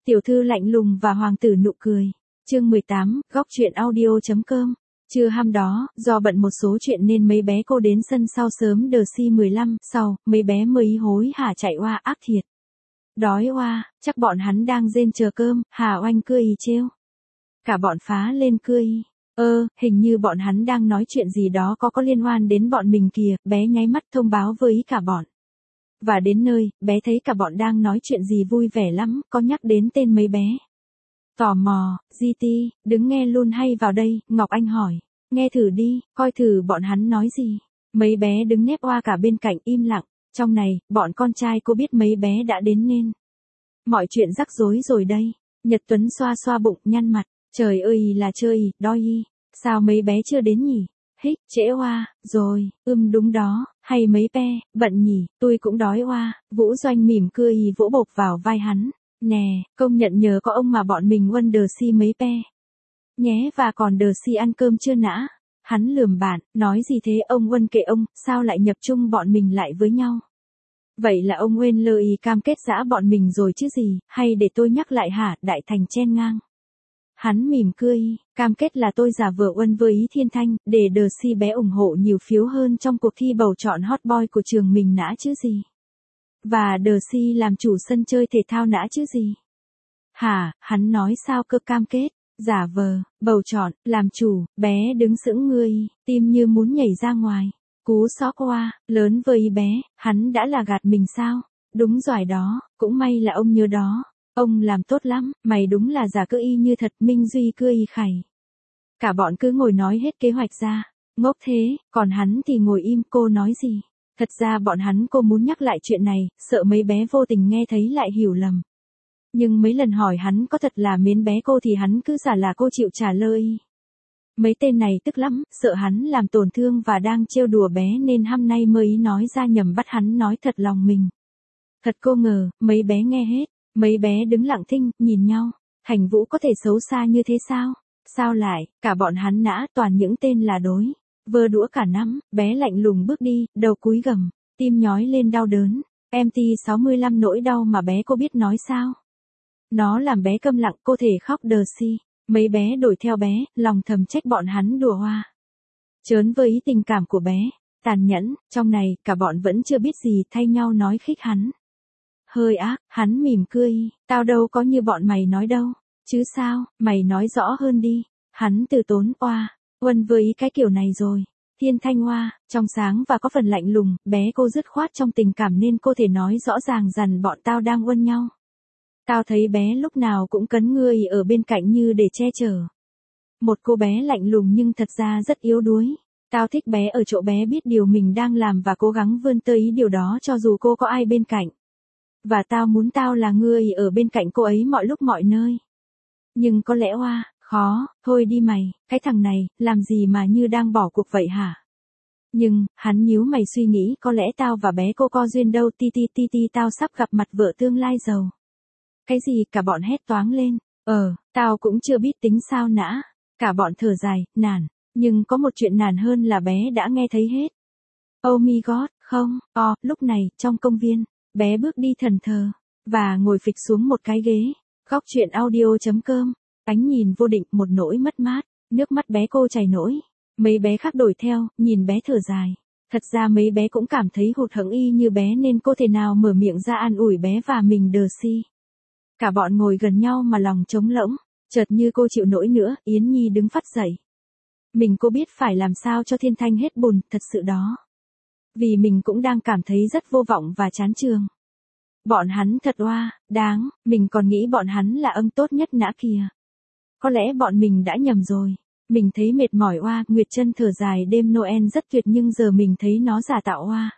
Tiểu thư lạnh lùng và hoàng tử nụ cười. Chương 18, góc truyện audio.com. Trưa hôm đó, do bận một số chuyện nên mấy bé cô đến sân sau sớm đờ si 15, sau, mấy bé mới hối hả chạy oa ác thiệt. Đói oa, chắc bọn hắn đang rên chờ cơm, Hà Oanh cười trêu. Cả bọn phá lên cười. Hình như bọn hắn đang nói chuyện gì đó có liên quan đến bọn mình kìa, bé nháy mắt thông báo với cả bọn. Và đến nơi, bé thấy cả bọn đang nói chuyện gì vui vẻ lắm, có nhắc đến tên mấy bé. Tò mò, GT, đứng nghe luôn hay vào đây, Ngọc Anh hỏi. Nghe thử đi, coi thử bọn hắn nói gì. Mấy bé đứng nép oa cả bên cạnh im lặng. Trong này, bọn con trai cô biết mấy bé đã đến nên. Mọi chuyện rắc rối rồi đây. Nhật Tuấn xoa xoa bụng, nhăn mặt. Trời ơi là trời, đói. Sao mấy bé chưa đến nhỉ? Hích, trễ oa, rồi, đúng đó, hay mấy pe, bận nhỉ, tôi cũng đói oa. Vũ Doanh mỉm cười vỗ bộp vào vai hắn. Nè, công nhận nhờ có ông mà bọn mình wonder si mấy pe. Nhé và còn đờ si ăn cơm chưa nã? Hắn lườm bạn, nói gì thế ông Uân kệ ông, sao lại nhập chung bọn mình lại với nhau? Vậy là ông Nguyên lời cam kết giã bọn mình rồi chứ gì, hay để tôi nhắc lại hả, Đại Thành chen ngang. Hắn mỉm cười, cam kết là tôi giả vờ Uân với ý Thiên Thanh, để đờ si bé ủng hộ nhiều phiếu hơn trong cuộc thi bầu chọn hot boy của trường mình nã chứ gì. Và đờ si làm chủ sân chơi thể thao nã chứ gì. Hả, hắn nói sao cơ cam kết, giả vờ, bầu chọn, làm chủ, bé đứng sững người, tim như muốn nhảy ra ngoài. Cú xó qua, lớn với bé, hắn đã là gạt mình sao? Đúng rồi đó, cũng may là ông nhớ đó. Ông làm tốt lắm, mày đúng là giả cứ y như thật, Minh Duy cười khẩy. Cả bọn cứ ngồi nói hết kế hoạch ra. Ngốc thế, còn hắn thì ngồi im, cô nói gì? Thật ra bọn hắn cô muốn nhắc lại chuyện này, sợ mấy bé vô tình nghe thấy lại hiểu lầm. Nhưng mấy lần hỏi hắn có thật là mến bé cô thì hắn cứ giả là cô chịu trả lời. Mấy tên này tức lắm, sợ hắn làm tổn thương và đang trêu đùa bé nên hôm nay mới nói ra nhầm bắt hắn nói thật lòng mình. Thật cô ngờ, mấy bé nghe hết, mấy bé đứng lặng thinh, nhìn nhau. Hành Vũ có thể xấu xa như thế sao? Sao lại, cả bọn hắn nã toàn những tên là đối. Vơ đũa cả nắm, bé lạnh lùng bước đi, đầu cúi gầm, tim nhói lên đau đớn. MT65 nỗi đau mà bé cô biết nói sao? Nó làm bé câm lặng, cô thể khóc đờ si. Mấy bé đuổi theo bé, lòng thầm trách bọn hắn đùa hoa. Chớn với ý tình cảm của bé, tàn nhẫn, trong này, cả bọn vẫn chưa biết gì thay nhau nói khích hắn. Hơi ác, hắn mỉm cười, tao đâu có như bọn mày nói đâu, chứ sao, mày nói rõ hơn đi. Hắn từ tốn oa, Uân với cái kiểu này rồi. Thiên Thanh oa, trong sáng và có phần lạnh lùng, bé cô dứt khoát trong tình cảm nên cô thể nói rõ ràng rằng bọn tao đang uân nhau. Tao thấy bé lúc nào cũng cấn người ở bên cạnh như để che chở. Một cô bé lạnh lùng nhưng thật ra rất yếu đuối. Tao thích bé ở chỗ bé biết điều mình đang làm và cố gắng vươn tới điều đó cho dù cô có ai bên cạnh. Và tao muốn tao là người ở bên cạnh cô ấy mọi lúc mọi nơi. Nhưng có lẽ oa, khó, thôi đi mày, cái thằng này, làm gì mà như đang bỏ cuộc vậy hả? Nhưng, hắn nhíu mày suy nghĩ có lẽ tao và bé cô có duyên đâu ti tao sắp gặp mặt vợ tương lai giàu. Cái gì cả bọn hét toáng lên, tao cũng chưa biết tính sao nã. Cả bọn thở dài, nản, nhưng có một chuyện nản hơn là bé đã nghe thấy hết. Oh my god, không, lúc này, trong công viên, bé bước đi thần thờ, và ngồi phịch xuống một cái ghế. Góc truyện audio.com, ánh nhìn vô định một nỗi mất mát, nước mắt bé cô chảy nỗi. Mấy bé khác đổi theo, nhìn bé thở dài. Thật ra mấy bé cũng cảm thấy hụt hẫng y như bé nên cô thể nào mở miệng ra an ủi bé và mình đờ si. Cả bọn ngồi gần nhau mà lòng trống rỗng, chợt như cô chịu nổi nữa, Yến Nhi đứng phắt dậy. Mình cô biết phải làm sao cho Thiên Thanh hết buồn, thật sự đó. Vì mình cũng đang cảm thấy rất vô vọng và chán trường. Bọn hắn thật oa, đáng, mình còn nghĩ bọn hắn là ông tốt nhất nã kìa. Có lẽ bọn mình đã nhầm rồi. Mình thấy mệt mỏi oa, Nguyệt Trân thở dài đêm Noel rất tuyệt nhưng giờ mình thấy nó giả tạo oa.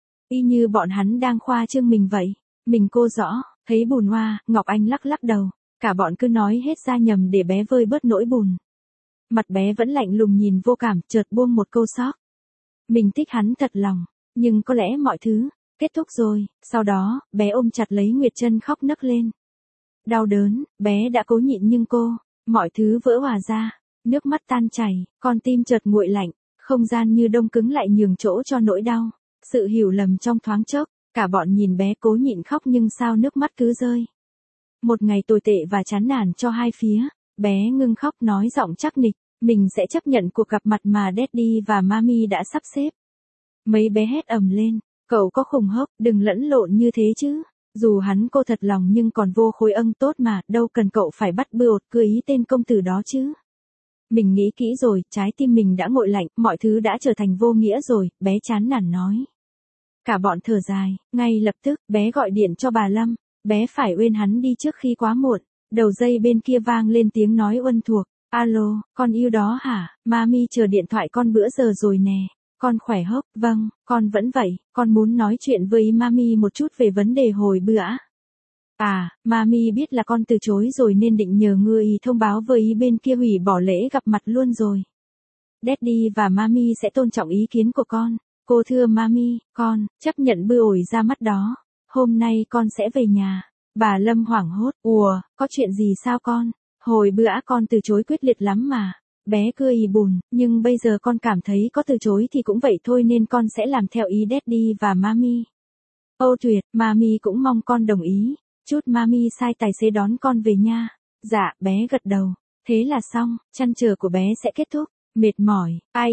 Y như bọn hắn đang khoa trương mình vậy. Mình cô rõ, thấy buồn oa, Ngọc Anh lắc lắc đầu. Cả bọn cứ nói hết ra nhầm để bé vơi bớt nỗi buồn. Mặt bé vẫn lạnh lùng nhìn vô cảm, chợt buông một câu sóc. Mình thích hắn thật lòng, nhưng có lẽ mọi thứ kết thúc rồi. Sau đó, bé ôm chặt lấy Nguyệt Trân khóc nấc lên. Đau đớn, bé đã cố nhịn nhưng mọi thứ vỡ hòa ra, nước mắt tan chảy, con tim chợt nguội lạnh, không gian như đông cứng lại nhường chỗ cho nỗi đau. Sự hiểu lầm trong thoáng chốc, cả bọn nhìn bé cố nhịn khóc nhưng sao nước mắt cứ rơi. Một ngày tồi tệ và chán nản cho hai phía. Bé ngưng khóc nói giọng chắc nịch, mình sẽ chấp nhận cuộc gặp mặt mà Daddy và Mami đã sắp xếp. Mấy bé hét ầm lên, cậu có khùng hốc, đừng lẫn lộn như thế chứ. Dù hắn cô thật lòng nhưng còn vô khối âng tốt mà, đâu cần cậu phải bắt bừa cưới ý tên công tử đó chứ. Mình nghĩ kỹ rồi, trái tim mình đã nguội lạnh, mọi thứ đã trở thành vô nghĩa rồi, bé chán nản nói. Cả bọn thở dài, ngay lập tức, bé gọi điện cho bà Lâm, bé phải uyên hắn đi trước khi quá muộn. Đầu dây bên kia vang lên tiếng nói uân thuộc, alo, con yêu đó hả, Mami chờ điện thoại con bữa giờ rồi nè. Con khỏe hốc, vâng, con vẫn vậy, con muốn nói chuyện với Mami một chút về vấn đề hồi bữa. À, Mami biết là con từ chối rồi nên định nhờ người thông báo với bên kia hủy bỏ lễ gặp mặt luôn rồi. Daddy và Mami sẽ tôn trọng ý kiến của con. Cô thưa Mami, con chấp nhận bươi ổi ra mắt đó. Hôm nay con sẽ về nhà. Bà Lâm hoảng hốt, ùa, có chuyện gì sao con? Hồi bữa con từ chối quyết liệt lắm mà. Bé cười bùn, nhưng bây giờ con cảm thấy có từ chối thì cũng vậy thôi nên con sẽ làm theo ý Daddy và Mami. Ô tuyệt, Mami cũng mong con đồng ý. Chút Mami sai tài xế đón con về nha. Dạ, bé gật đầu. Thế là xong, trăn trở của bé sẽ kết thúc. Mệt mỏi.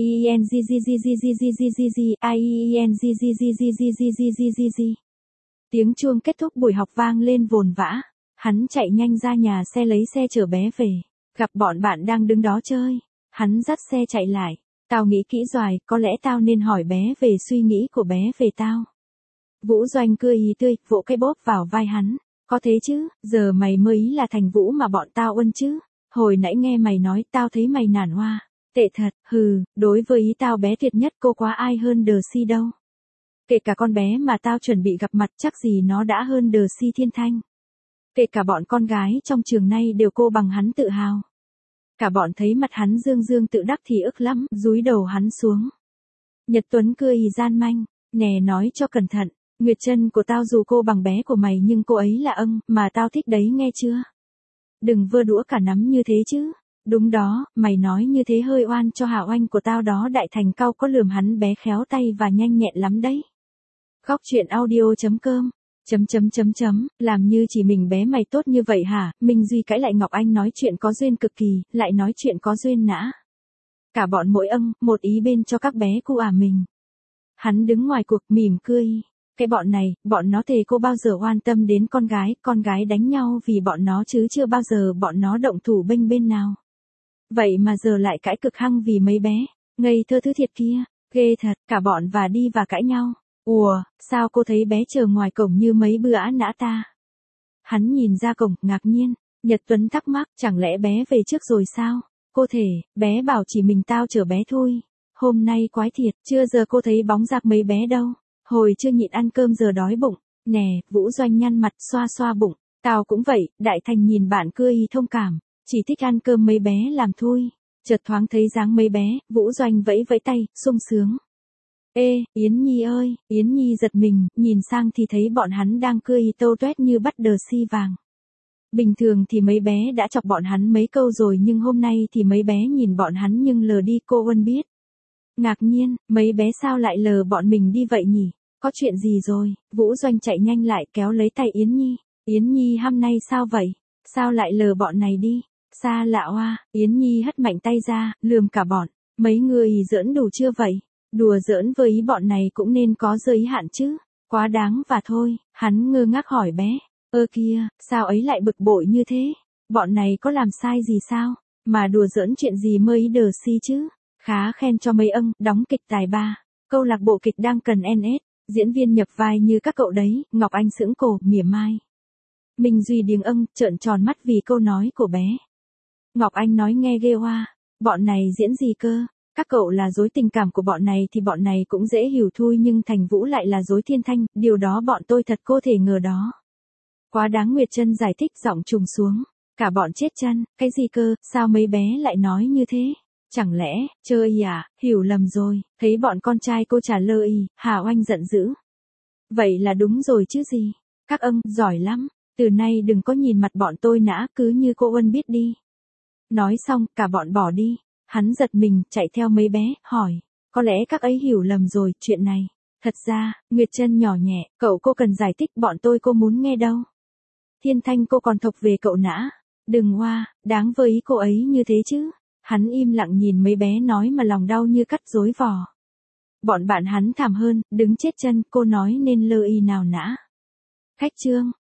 Tiếng chuông kết thúc buổi học vang lên vồn vã. Hắn chạy nhanh ra nhà xe lấy xe chở bé về. Gặp bọn bạn đang đứng đó chơi. Hắn dắt xe chạy lại. Tao nghĩ kỹ rồi, có lẽ tao nên hỏi bé về suy nghĩ của bé về tao. Vũ Doanh cười tươi, vỗ cái bóp vào vai hắn. Có thế chứ, giờ mày mới là thành Vũ mà bọn tao ân chứ. Hồi nãy nghe mày nói tao thấy mày nản hoa. Tệ thật, đối với ý tao bé tuyệt nhất cô quá ai hơn Đờ-Si đâu. Kể cả con bé mà tao chuẩn bị gặp mặt chắc gì nó đã hơn Đờ-Si Thiên Thanh. Kể cả bọn con gái trong trường nay đều cô bằng hắn tự hào. Cả bọn thấy mặt hắn dương dương tự đắc thì ức lắm, dúi đầu hắn xuống. Nhật Tuấn cười gian manh, nè nói cho cẩn thận, Nguyệt Trân của tao dù cô bằng bé của mày nhưng cô ấy là âng, mà tao thích đấy nghe chưa? Đừng vơ đũa cả nắm như thế chứ. Đúng đó, mày nói như thế hơi oan cho Hạ Oanh của tao đó. Đại Thành cau có lườm hắn bé khéo tay và nhanh nhẹn lắm đấy. Góc truyện audio.com làm như chỉ mình bé mày tốt như vậy hả? Minh Duy cãi lại Ngọc Anh nói chuyện có duyên cực kỳ, lại nói chuyện có duyên nã. Cả bọn mỗi một ý bên cho các bé cu mình. Hắn đứng ngoài cuộc mỉm cười. Cái bọn này, bọn nó thề cô bao giờ quan tâm đến con gái đánh nhau vì bọn nó chứ chưa bao giờ bọn nó động thủ bênh bên nào. Vậy mà giờ lại cãi cực hăng vì mấy bé, ngây thơ thứ thiệt kia, ghê thật, cả bọn và đi và cãi nhau. Ùa, sao cô thấy bé chờ ngoài cổng như mấy bữa nã ta? Hắn nhìn ra cổng, ngạc nhiên, Nhật Tuấn thắc mắc, chẳng lẽ bé về trước rồi sao? Cô thể, bé bảo chỉ mình tao chở bé thôi. Hôm nay quái thiệt, chưa giờ cô thấy bóng giặc mấy bé đâu. Hồi chưa nhịn ăn cơm giờ đói bụng. Nè, Vũ Doanh nhăn mặt xoa xoa bụng. Tao cũng vậy, Đại Thành nhìn bạn cười thông cảm. Chỉ thích ăn cơm mấy bé làm thôi. Chợt thoáng thấy dáng mấy bé, Vũ Doanh vẫy vẫy tay, sung sướng. Ê, Yến Nhi ơi, Yến Nhi giật mình, nhìn sang thì thấy bọn hắn đang cười tâu tuét như bắt Đờ-Si vàng. Bình thường thì mấy bé đã chọc bọn hắn mấy câu rồi nhưng hôm nay thì mấy bé nhìn bọn hắn nhưng lờ đi cô Ân biết. Ngạc nhiên, mấy bé sao lại lờ bọn mình đi vậy nhỉ? Có chuyện gì rồi? Vũ Doanh chạy nhanh lại kéo lấy tay Yến Nhi. Yến Nhi hôm nay sao vậy? Sao lại lờ bọn này đi? Xa lạ oa, Yến Nhi hất mạnh tay ra, lườm cả bọn. Mấy người giỡn đủ chưa vậy? Đùa giỡn với ý bọn này cũng nên có giới hạn chứ. Quá đáng và thôi, hắn ngơ ngác hỏi bé. Ơ kia, sao ấy lại bực bội như thế? Bọn này có làm sai gì sao? Mà đùa giỡn chuyện gì mới Đờ-Si chứ? Khá khen cho mấy đóng kịch tài ba. Câu lạc bộ kịch đang cần NS, diễn viên nhập vai như các cậu đấy. Ngọc Anh sững cổ, mỉa mai. Minh Duy điếng trợn tròn mắt vì câu nói của bé. Ngọc Anh nói nghe ghê hoa. Bọn này diễn gì cơ? Các cậu là dối tình cảm của bọn này thì bọn này cũng dễ hiểu thôi nhưng Thành Vũ lại là dối Thiên Thanh, điều đó bọn tôi thật cô thể ngờ đó. Quá đáng. Nguyệt Trân giải thích giọng trùng xuống. Cả bọn chết chân, cái gì cơ, sao mấy bé lại nói như thế? Chẳng lẽ, chơi à, hiểu lầm rồi, thấy bọn con trai cô trả lời, Hà Oanh giận dữ. Vậy là đúng rồi chứ gì? Các giỏi lắm, từ nay đừng có nhìn mặt bọn tôi nã, cứ như cô Ân biết đi. Nói xong, cả bọn bỏ đi. Hắn giật mình, chạy theo mấy bé, hỏi. Có lẽ các ấy hiểu lầm rồi, chuyện này. Thật ra, Nguyệt Trân nhỏ nhẹ, cậu cô cần giải thích bọn tôi cô muốn nghe đâu. Thiên Thanh cô còn thộc về cậu nã. Đừng hoa, đáng với ý cô ấy như thế chứ. Hắn im lặng nhìn mấy bé nói mà lòng đau như cắt rối vò. Bọn bạn hắn thảm hơn, đứng chết chân, cô nói nên lơ y nào nã. Khách Trương,